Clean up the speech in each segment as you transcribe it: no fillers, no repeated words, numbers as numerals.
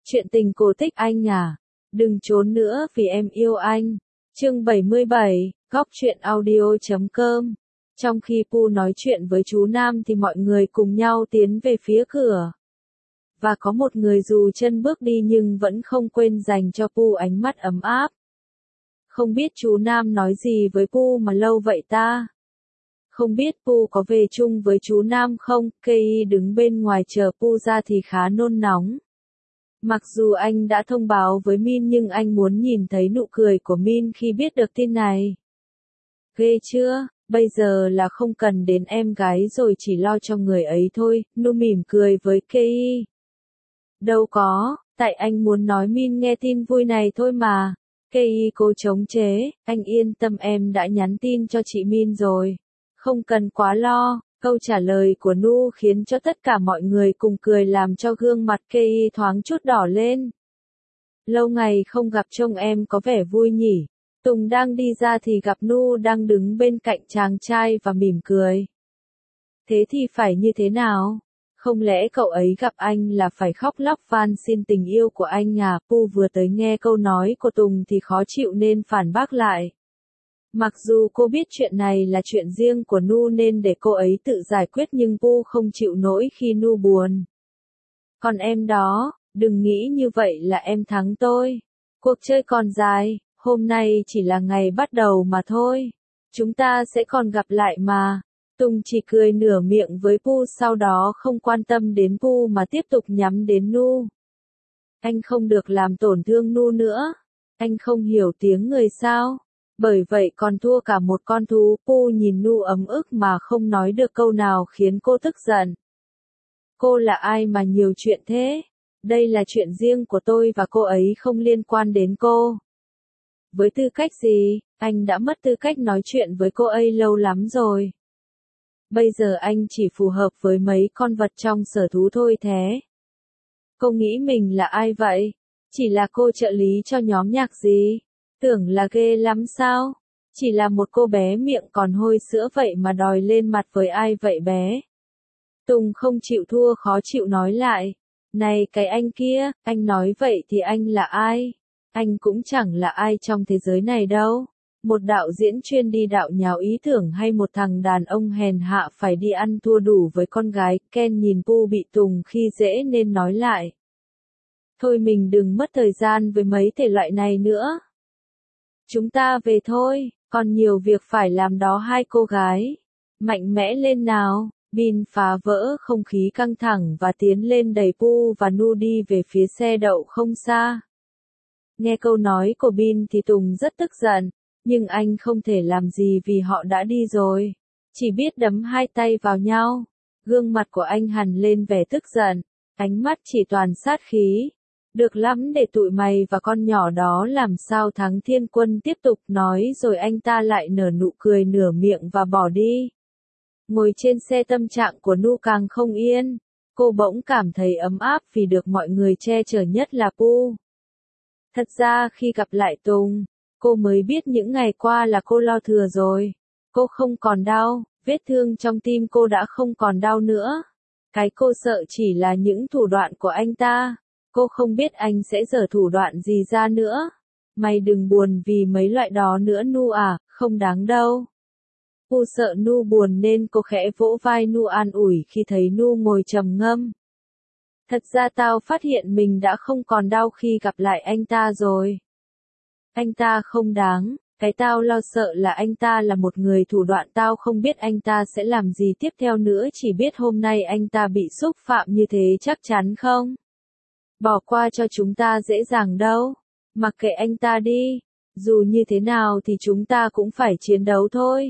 Chuyện tình cổ tích anh à, đừng trốn nữa vì em yêu anh. Chương 77, góc truyện audio.com. Trong khi Pu nói chuyện với chú Nam thì mọi người cùng nhau tiến về phía cửa. Và có một người dù chân bước đi nhưng vẫn không quên dành cho Pu ánh mắt ấm áp. Không biết chú Nam nói gì với Pu mà lâu vậy ta? Không biết Pu có về chung với chú Nam không? Kei đứng bên ngoài chờ Pu ra thì khá nôn nóng. Mặc dù anh đã thông báo với Min nhưng anh muốn nhìn thấy nụ cười của Min khi biết được tin này. Ghê chưa, bây giờ là không cần đến em gái rồi chỉ lo cho người ấy thôi, Nu mỉm cười với Kei. Đâu có, tại anh muốn nói Min nghe tin vui này thôi mà. Kei cố chống chế, anh yên tâm em đã nhắn tin cho chị Min rồi. Không cần quá lo. Câu trả lời của Nu khiến cho tất cả mọi người cùng cười làm cho gương mặt Kei thoáng chút đỏ lên. Lâu ngày không gặp trông em có vẻ vui nhỉ. Tùng đang đi ra thì gặp Nu đang đứng bên cạnh chàng trai và mỉm cười. Thế thì phải như thế nào? Không lẽ cậu ấy gặp anh là phải khóc lóc van xin tình yêu của anh à? Pu vừa tới nghe câu nói của Tùng thì khó chịu nên phản bác lại. Mặc dù cô biết chuyện này là chuyện riêng của Nu nên để cô ấy tự giải quyết nhưng Pu không chịu nổi khi Nu buồn. Còn em đó, đừng nghĩ như vậy là em thắng tôi. Cuộc chơi còn dài, hôm nay chỉ là ngày bắt đầu mà thôi. Chúng ta sẽ còn gặp lại mà. Tùng chỉ cười nửa miệng với Pu sau đó không quan tâm đến Pu mà tiếp tục nhắm đến Nu. Anh không được làm tổn thương Nu nữa. Anh không hiểu tiếng người sao? Bởi vậy còn thua cả một con thú. Pu nhìn Nu ấm ức mà không nói được câu nào khiến cô tức giận. Cô là ai mà nhiều chuyện thế? Đây là chuyện riêng của tôi và cô ấy không liên quan đến cô. Với tư cách gì? Anh đã mất tư cách nói chuyện với cô ấy lâu lắm rồi. Bây giờ anh chỉ phù hợp với mấy con vật trong sở thú thôi thế. Cô nghĩ mình là ai vậy? Chỉ là cô trợ lý cho nhóm nhạc gì? Tưởng là ghê lắm sao? Chỉ là một cô bé miệng còn hôi sữa vậy mà đòi lên mặt với ai vậy bé? Tùng không chịu thua khó chịu nói lại. Này cái anh kia, anh nói vậy thì anh là ai? Anh cũng chẳng là ai trong thế giới này đâu. Một đạo diễn chuyên đi đạo nhào ý tưởng hay một thằng đàn ông hèn hạ phải đi ăn thua đủ với con gái? Ken nhìn Pu bị Tùng khi dễ nên nói lại. Thôi mình đừng mất thời gian với mấy thể loại này nữa. Chúng ta về thôi, còn nhiều việc phải làm đó hai cô gái. Mạnh mẽ lên nào. Bin phá vỡ không khí căng thẳng và tiến lên đẩy Pu và Nu đi về phía xe đậu không xa. Nghe câu nói của Bin thì Tùng rất tức giận, nhưng anh không thể làm gì vì họ đã đi rồi. Chỉ biết đấm hai tay vào nhau. Gương mặt của anh hằn lên vẻ tức giận, ánh mắt chỉ toàn sát khí. Được lắm để tụi mày và con nhỏ đó làm sao thắng. Thiên Quân tiếp tục nói rồi anh ta lại nở nụ cười nửa miệng và bỏ đi. Ngồi trên xe tâm trạng của Nu càng không yên. Cô bỗng cảm thấy ấm áp vì được mọi người che chở nhất là Pu. Thật ra khi gặp lại Tùng, cô mới biết những ngày qua là cô lo thừa rồi. Cô không còn đau, vết thương trong tim cô đã không còn đau nữa. Cái cô sợ chỉ là những thủ đoạn của anh ta. Cô không biết anh sẽ giở thủ đoạn gì ra nữa. Mày đừng buồn vì mấy loại đó nữa Nu à, không đáng đâu. Pu sợ Nu buồn nên cô khẽ vỗ vai Nu an ủi khi thấy Nu ngồi trầm ngâm. Thật ra tao phát hiện mình đã không còn đau khi gặp lại anh ta rồi. Anh ta không đáng, cái tao lo sợ là anh ta là một người thủ đoạn. Tao không biết anh ta sẽ làm gì tiếp theo nữa, chỉ biết hôm nay anh ta bị xúc phạm như thế chắc chắn không? Bỏ qua cho chúng ta dễ dàng đâu. Mặc kệ anh ta đi, dù như thế nào thì chúng ta cũng phải chiến đấu thôi.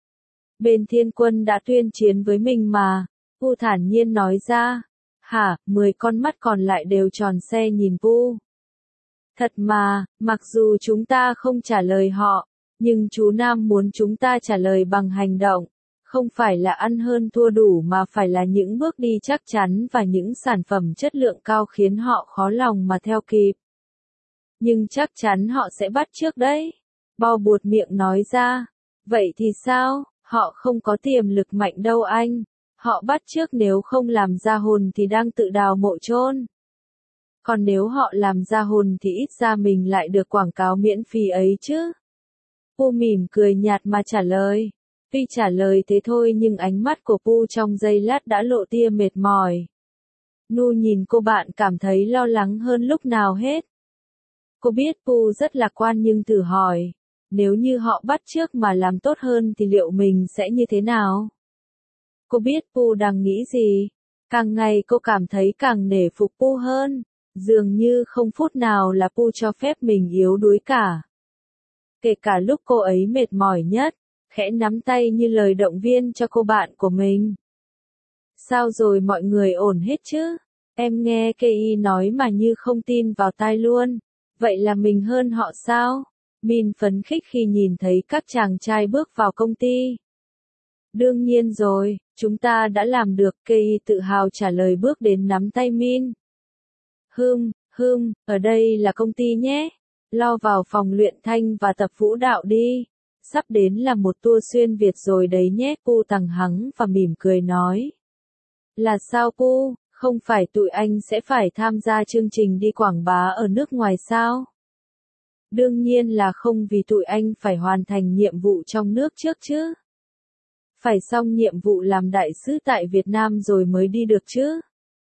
Bên Thiên Quân đã tuyên chiến với mình mà, Pu thản nhiên nói ra. Hả, 10 con mắt còn lại đều tròn xe nhìn Pu. Thật mà, mặc dù chúng ta không trả lời họ, nhưng chú Nam muốn chúng ta trả lời bằng hành động. Không phải là ăn hơn thua đủ mà phải là những bước đi chắc chắn và những sản phẩm chất lượng cao khiến họ khó lòng mà theo kịp. Nhưng chắc chắn họ sẽ bắt chước đấy. Bo buột miệng nói ra. Vậy thì sao? Họ không có tiềm lực mạnh đâu anh. Họ bắt chước nếu không làm ra hồn thì đang tự đào mộ chôn. Còn nếu họ làm ra hồn thì ít ra mình lại được quảng cáo miễn phí ấy chứ. Pu mỉm cười nhạt mà trả lời. Tuy trả lời thế thôi nhưng ánh mắt của Pu trong giây lát đã lộ tia mệt mỏi. Nu nhìn cô bạn cảm thấy lo lắng hơn lúc nào hết. Cô biết Pu rất lạc quan nhưng thử hỏi, nếu như họ bắt chước mà làm tốt hơn thì liệu mình sẽ như thế nào? Cô biết Pu đang nghĩ gì. Càng ngày cô cảm thấy càng nể phục Pu hơn. Dường như không phút nào là Pu cho phép mình yếu đuối cả. Kể cả lúc cô ấy mệt mỏi nhất, khẽ nắm tay như lời động viên cho cô bạn của mình. Sao rồi mọi người ổn hết chứ? Em nghe Kei nói mà như không tin vào tai luôn. Vậy là mình hơn họ sao? Min phấn khích khi nhìn thấy các chàng trai bước vào công ty. Đương nhiên rồi, chúng ta đã làm được, Kei tự hào trả lời bước đến nắm tay Min. Ở đây là công ty nhé. Lo vào phòng luyện thanh và tập vũ đạo đi. Sắp đến là một tour xuyên Việt rồi đấy nhé. Pu tằng hắng và mỉm cười nói. Là sao Pu, không phải tụi anh sẽ phải tham gia chương trình đi quảng bá ở nước ngoài sao? Đương nhiên là không, vì tụi anh phải hoàn thành nhiệm vụ trong nước trước chứ. Phải xong nhiệm vụ làm đại sứ tại Việt Nam rồi mới đi được chứ.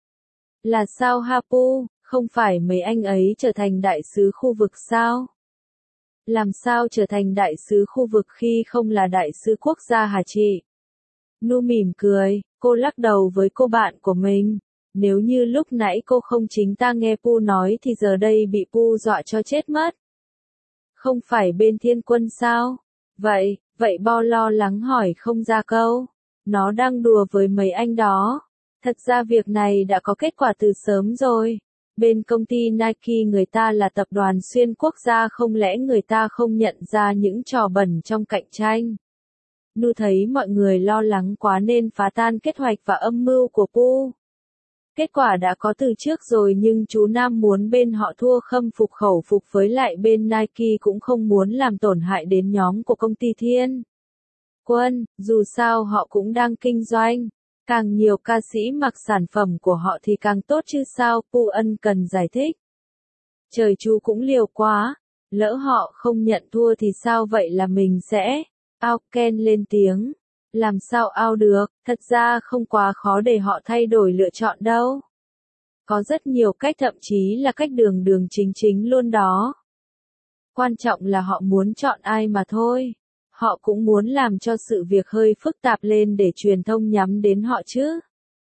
Là sao ha Pu, không phải mấy anh ấy trở thành đại sứ khu vực sao? Làm sao trở thành đại sứ khu vực khi không là đại sứ quốc gia hả chị? Nu mỉm cười, cô lắc đầu với cô bạn của mình. Nếu như lúc nãy cô không chính ta nghe Pu nói thì giờ đây bị Pu dọa cho chết mất. Không phải bên thiên quân sao? Vậy Bo lo lắng hỏi không ra câu. Nó đang đùa với mấy anh đó. Thật ra việc này đã có kết quả từ sớm rồi. Bên công ty Nike người ta là tập đoàn xuyên quốc gia, không lẽ người ta không nhận ra những trò bẩn trong cạnh tranh? Nu thấy mọi người lo lắng quá nên phá tan kế hoạch và âm mưu của Pu. Kết quả đã có từ trước rồi nhưng chú Nam muốn bên họ thua khâm phục khẩu phục, với lại bên Nike cũng không muốn làm tổn hại đến nhóm của công ty Thiên Quân, dù sao họ cũng đang kinh doanh. Càng nhiều ca sĩ mặc sản phẩm của họ thì càng tốt chứ sao, Pu ân cần giải thích. Trời, chú cũng liều quá, lỡ họ không nhận thua thì sao, vậy là mình sẽ... Ao Ken lên tiếng. Làm sao ao được, thật ra không quá khó để họ thay đổi lựa chọn đâu. Có rất nhiều cách, thậm chí là cách đường chính luôn đó. Quan trọng là họ muốn chọn ai mà thôi. Họ cũng muốn làm cho sự việc hơi phức tạp lên để truyền thông nhắm đến họ chứ.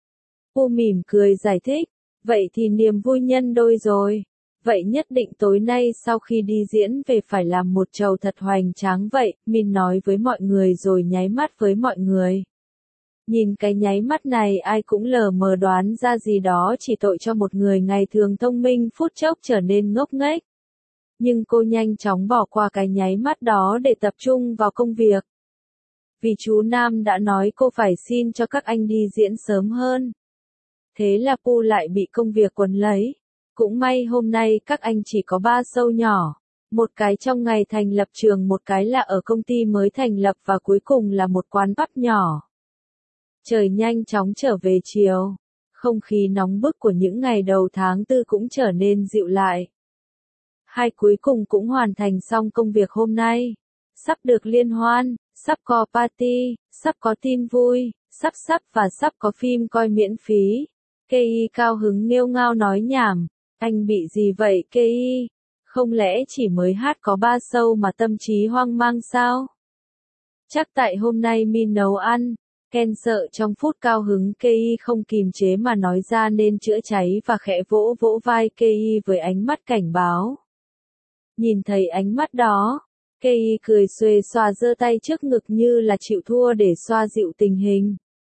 Pu mỉm cười giải thích. Vậy thì niềm vui nhân đôi rồi. Vậy nhất định tối nay sau khi đi diễn về phải làm một chầu thật hoành tráng vậy, Min nói với mọi người rồi nháy mắt với mọi người. Nhìn cái nháy mắt này ai cũng lờ mờ đoán ra gì đó, chỉ tội cho một người ngày thường thông minh phút chốc trở nên ngốc nghếch. Nhưng cô nhanh chóng bỏ qua cái nháy mắt đó để tập trung vào công việc. Vì chú Nam đã nói cô phải xin cho các anh đi diễn sớm hơn. Thế là Pu lại bị công việc quấn lấy. Cũng may hôm nay các anh chỉ có 3 show nhỏ. Một cái trong ngày thành lập trường, một cái là ở công ty mới thành lập và cuối cùng là một quán pub nhỏ. Trời nhanh chóng trở về chiều. Không khí nóng bức của những ngày đầu tháng 4 cũng trở nên dịu lại. Hai cuối cùng cũng hoàn thành xong công việc hôm nay. Sắp được liên hoan, sắp có party, sắp có tin vui, sắp và sắp có phim coi miễn phí. Kei cao hứng nghêu ngao nói nhảm. Anh bị gì vậy Kei? Không lẽ chỉ mới hát có 3 show mà tâm trí hoang mang sao? Chắc tại hôm nay Min nấu ăn. Ken sợ trong phút cao hứng Kei không kìm chế mà nói ra nên chữa cháy và khẽ vỗ vai Kei với ánh mắt cảnh báo. Nhìn thấy ánh mắt đó, Kei cười xuề xòa giơ tay trước ngực như là chịu thua để xoa dịu tình hình.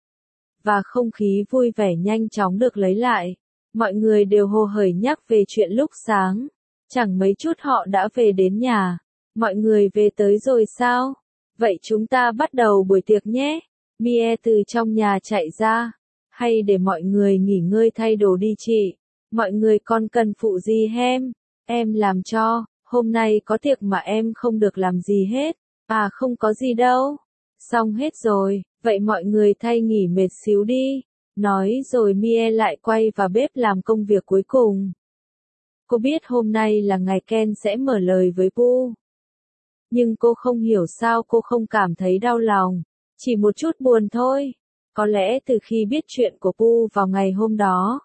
Và không khí vui vẻ nhanh chóng được lấy lại. Mọi người đều hồ hởi nhắc về chuyện lúc sáng. Chẳng mấy chút họ đã về đến nhà. Mọi người về tới rồi sao? Vậy chúng ta bắt đầu buổi tiệc nhé. Mie từ trong nhà chạy ra. Hay để mọi người nghỉ ngơi thay đồ đi chị. Mọi người còn cần phụ gì hem? Em làm cho. Hôm nay có tiệc mà em không được làm gì hết. À không có gì đâu. Xong hết rồi. Vậy mọi người thay nghỉ mệt xíu đi. Nói rồi Mie lại quay vào bếp làm công việc cuối cùng. Cô biết hôm nay là ngày Ken sẽ mở lời với Pooh. Nhưng cô không hiểu sao cô không cảm thấy đau lòng. Chỉ một chút buồn thôi. Có lẽ từ khi biết chuyện của Pooh vào ngày hôm đó,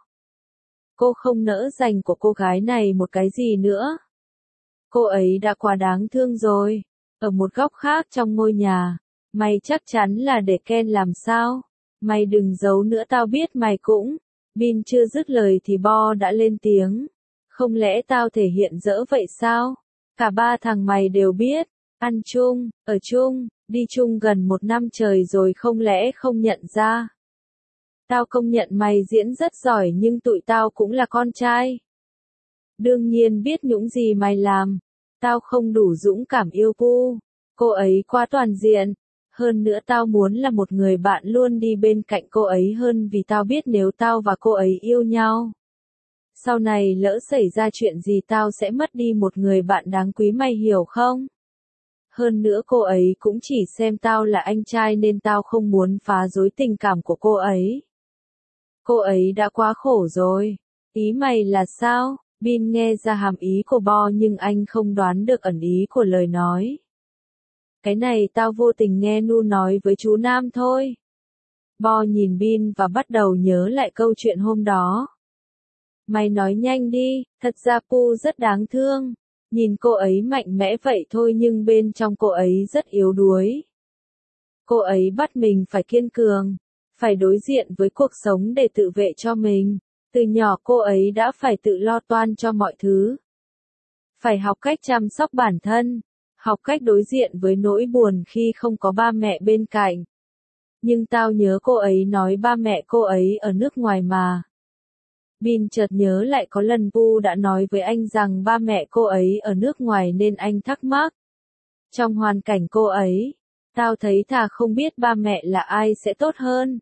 cô không nỡ dành của cô gái này một cái gì nữa. Cô ấy đã quá đáng thương rồi. Ở một góc khác trong ngôi nhà, mày chắc chắn là để Ken làm sao? Mày đừng giấu nữa, tao biết mày cũng. Bin chưa dứt lời thì Bo đã lên tiếng. Không lẽ tao thể hiện dỡ vậy sao? Cả ba thằng mày đều biết. Ăn chung, ở chung, đi chung gần 1 năm trời rồi không lẽ không nhận ra? Tao công nhận mày diễn rất giỏi nhưng tụi tao cũng là con trai. Đương nhiên biết những gì mày làm. Tao không đủ dũng cảm yêu Pooh. Cô ấy quá toàn diện. Hơn nữa tao muốn là một người bạn luôn đi bên cạnh cô ấy hơn vì tao biết nếu tao và cô ấy yêu nhau, sau này lỡ xảy ra chuyện gì tao sẽ mất đi một người bạn đáng quý, mày hiểu không? Hơn nữa cô ấy cũng chỉ xem tao là anh trai nên tao không muốn phá rối tình cảm của cô ấy. Cô ấy đã quá khổ rồi. Ý mày là sao? Bin nghe ra hàm ý của Bo nhưng anh không đoán được ẩn ý của lời nói. Cái này tao vô tình nghe Nu nói với chú Nam thôi. Bo nhìn Bin và bắt đầu nhớ lại câu chuyện hôm đó. Mày nói nhanh đi, thật ra Pooh rất đáng thương. Nhìn cô ấy mạnh mẽ vậy thôi nhưng bên trong cô ấy rất yếu đuối. Cô ấy bắt mình phải kiên cường, phải đối diện với cuộc sống để tự vệ cho mình. Từ nhỏ cô ấy đã phải tự lo toan cho mọi thứ. Phải học cách chăm sóc bản thân, học cách đối diện với nỗi buồn khi không có ba mẹ bên cạnh. Nhưng tao nhớ cô ấy nói ba mẹ cô ấy ở nước ngoài mà. Bin chợt nhớ lại có lần Pooh đã nói với anh rằng ba mẹ cô ấy ở nước ngoài nên anh thắc mắc. Trong hoàn cảnh cô ấy, tao thấy thà không biết ba mẹ là ai sẽ tốt hơn.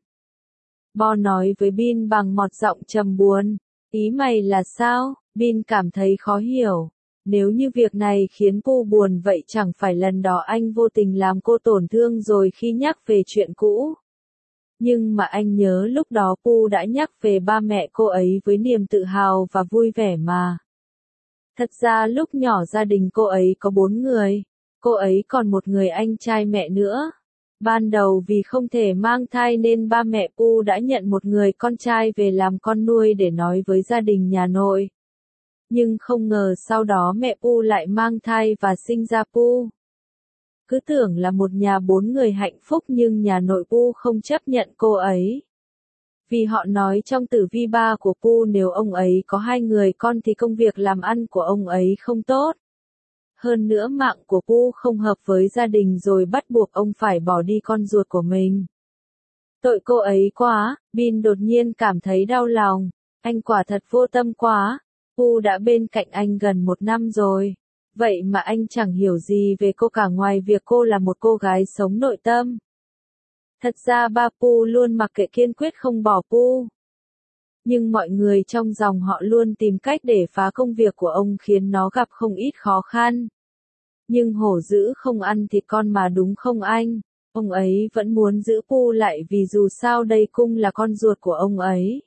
Bo nói với Bin bằng một giọng trầm buồn. Ý mày là sao? Bin cảm thấy khó hiểu. Nếu như việc này khiến Pooh buồn vậy chẳng phải lần đó anh vô tình làm cô tổn thương rồi khi nhắc về chuyện cũ. Nhưng mà anh nhớ lúc đó Pooh đã nhắc về ba mẹ cô ấy với niềm tự hào và vui vẻ mà. Thật ra lúc nhỏ gia đình cô ấy có 4 người. Cô ấy còn một người anh trai mẹ nữa. Ban đầu vì không thể mang thai nên ba mẹ Pooh đã nhận một người con trai về làm con nuôi để nói với gia đình nhà nội. Nhưng không ngờ sau đó mẹ Pooh lại mang thai và sinh ra Pooh. Cứ tưởng là một nhà 4 người hạnh phúc nhưng nhà nội Pooh không chấp nhận cô ấy. Vì họ nói trong tử vi ba của Pooh nếu ông ấy có 2 người con thì công việc làm ăn của ông ấy không tốt. Hơn nữa mạng của Pooh không hợp với gia đình rồi bắt buộc ông phải bỏ đi con ruột của mình. Tội cô ấy quá, Bin đột nhiên cảm thấy đau lòng. Anh quả thật vô tâm quá. Pooh đã bên cạnh anh gần 1 năm rồi. Vậy mà anh chẳng hiểu gì về cô cả ngoài việc cô là một cô gái sống nội tâm. Thật ra ba Pooh luôn mặc kệ kiên quyết không bỏ Pooh. Nhưng mọi người trong dòng họ luôn tìm cách để phá công việc của ông khiến nó gặp không ít khó khăn. Nhưng hổ dữ không ăn thịt con mà đúng không anh? Ông ấy vẫn muốn giữ Pooh lại vì dù sao đây cũng là con ruột của ông ấy.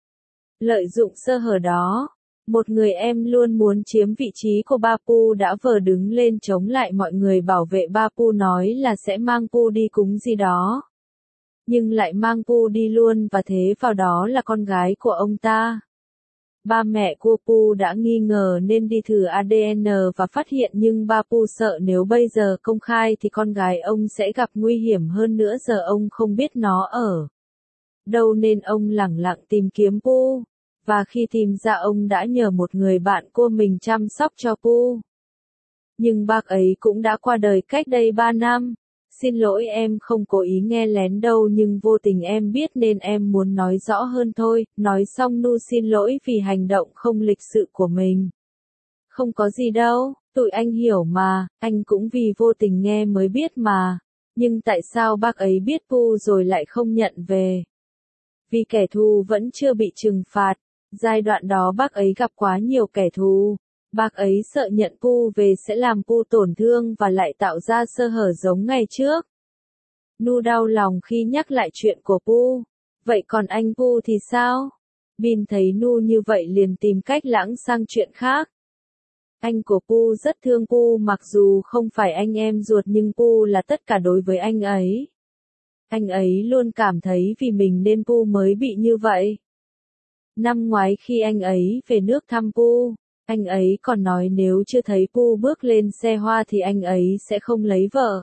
Lợi dụng sơ hở đó, một người em luôn muốn chiếm vị trí của ba Pooh đã vờ đứng lên chống lại mọi người bảo vệ ba Pooh nói là sẽ mang Pooh đi cúng gì đó. Nhưng lại mang Pooh đi luôn và thế vào đó là con gái của ông ta. Ba mẹ của Pooh đã nghi ngờ nên đi thử ADN và phát hiện nhưng ba Pooh sợ nếu bây giờ công khai thì con gái ông sẽ gặp nguy hiểm hơn nữa giờ ông không biết nó ở đâu nên ông lẳng lặng tìm kiếm Pooh. Và khi tìm ra ông đã nhờ một người bạn của mình chăm sóc cho Pooh. Nhưng bác ấy cũng đã qua đời cách đây 3 năm. Xin lỗi em không cố ý nghe lén đâu nhưng vô tình em biết nên em muốn nói rõ hơn thôi. Nói xong Nu xin lỗi vì hành động không lịch sự của mình. Không có gì đâu, tụi anh hiểu mà, anh cũng vì vô tình nghe mới biết mà. Nhưng tại sao bác ấy biết Pooh rồi lại không nhận về? Vì kẻ thù vẫn chưa bị trừng phạt. Giai đoạn đó bác ấy gặp quá nhiều kẻ thù. Bác ấy sợ nhận Pooh về sẽ làm Pooh tổn thương và lại tạo ra sơ hở giống ngày trước. Nu đau lòng khi nhắc lại chuyện của Pooh. Vậy còn anh Pooh thì sao? Bin thấy Nu như vậy liền tìm cách lãng sang chuyện khác. Anh của Pu rất thương Pu, mặc dù không phải anh em ruột nhưng Pu là tất cả đối với anh ấy. Anh ấy luôn cảm thấy vì mình nên Pu mới bị như vậy. Năm ngoái khi anh ấy về nước thăm Pu, anh ấy còn nói nếu chưa thấy Pu bước lên xe hoa thì anh ấy sẽ không lấy vợ.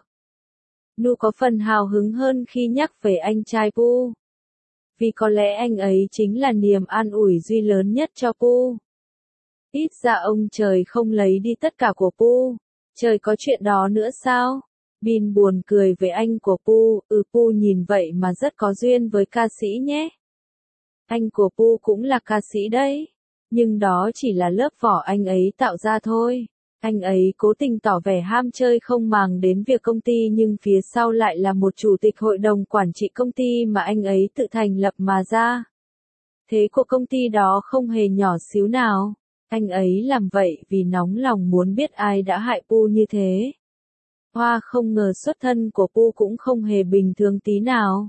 Nu có phần hào hứng hơn khi nhắc về anh trai Pu. Vì có lẽ anh ấy chính là niềm an ủi duy lớn nhất cho Pu. Ít ra ông trời không lấy đi tất cả của Pu. Trời có chuyện đó nữa sao? Bin buồn cười với anh của Pu, Pu nhìn vậy mà rất có duyên với ca sĩ nhé. Anh của Pu cũng là ca sĩ đấy. Nhưng đó chỉ là lớp vỏ anh ấy tạo ra thôi. Anh ấy cố tình tỏ vẻ ham chơi không màng đến việc công ty nhưng phía sau lại là một chủ tịch hội đồng quản trị công ty mà anh ấy tự thành lập mà ra. Thế của công ty đó không hề nhỏ xíu nào. Anh ấy làm vậy vì nóng lòng muốn biết ai đã hại Pu như thế. Hoa không ngờ xuất thân của Pu cũng không hề bình thường tí nào.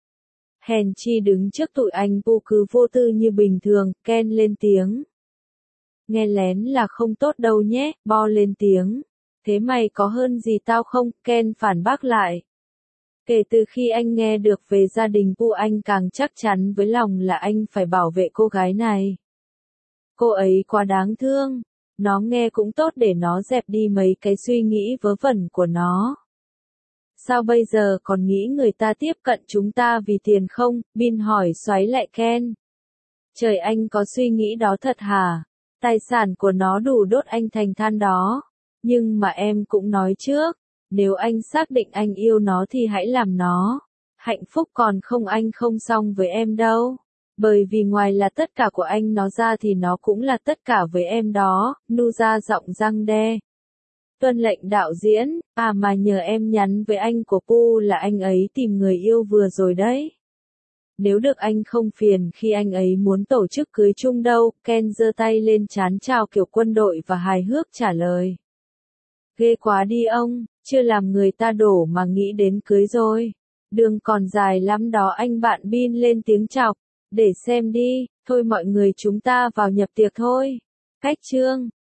Hèn chi đứng trước tụi anh Pu cứ vô tư như bình thường, Ken lên tiếng. Nghe lén là không tốt đâu nhé, Bo lên tiếng. Thế mày có hơn gì tao không? Ken phản bác lại. Kể từ khi anh nghe được về gia đình Pu anh càng chắc chắn với lòng là anh phải bảo vệ cô gái này. Cô ấy quá đáng thương. Nó nghe cũng tốt để nó dẹp đi mấy cái suy nghĩ vớ vẩn của nó. Sao bây giờ còn nghĩ người ta tiếp cận chúng ta vì tiền không? Bin hỏi xoáy lại Ken. Trời, anh có suy nghĩ đó thật hả? Tài sản của nó đủ đốt anh thành than đó. Nhưng mà em cũng nói trước, nếu anh xác định anh yêu nó thì hãy làm nó. Hạnh phúc còn không anh không xong với em đâu. Bởi vì ngoài là tất cả của anh nó ra thì nó cũng là tất cả với em đó, Nu ra giọng răng đe. Tuân lệnh đạo diễn, mà nhờ em nhắn với anh của Pu là anh ấy tìm người yêu vừa rồi đấy. Nếu được anh không phiền khi anh ấy muốn tổ chức cưới chung đâu, Ken giơ tay lên trán chào kiểu quân đội và hài hước trả lời. Ghê quá đi ông, chưa làm người ta đổ mà nghĩ đến cưới rồi. Đường còn dài lắm đó anh bạn Bin lên tiếng chọc. Để xem đi, thôi mọi người chúng ta vào nhập tiệc thôi. Cách chương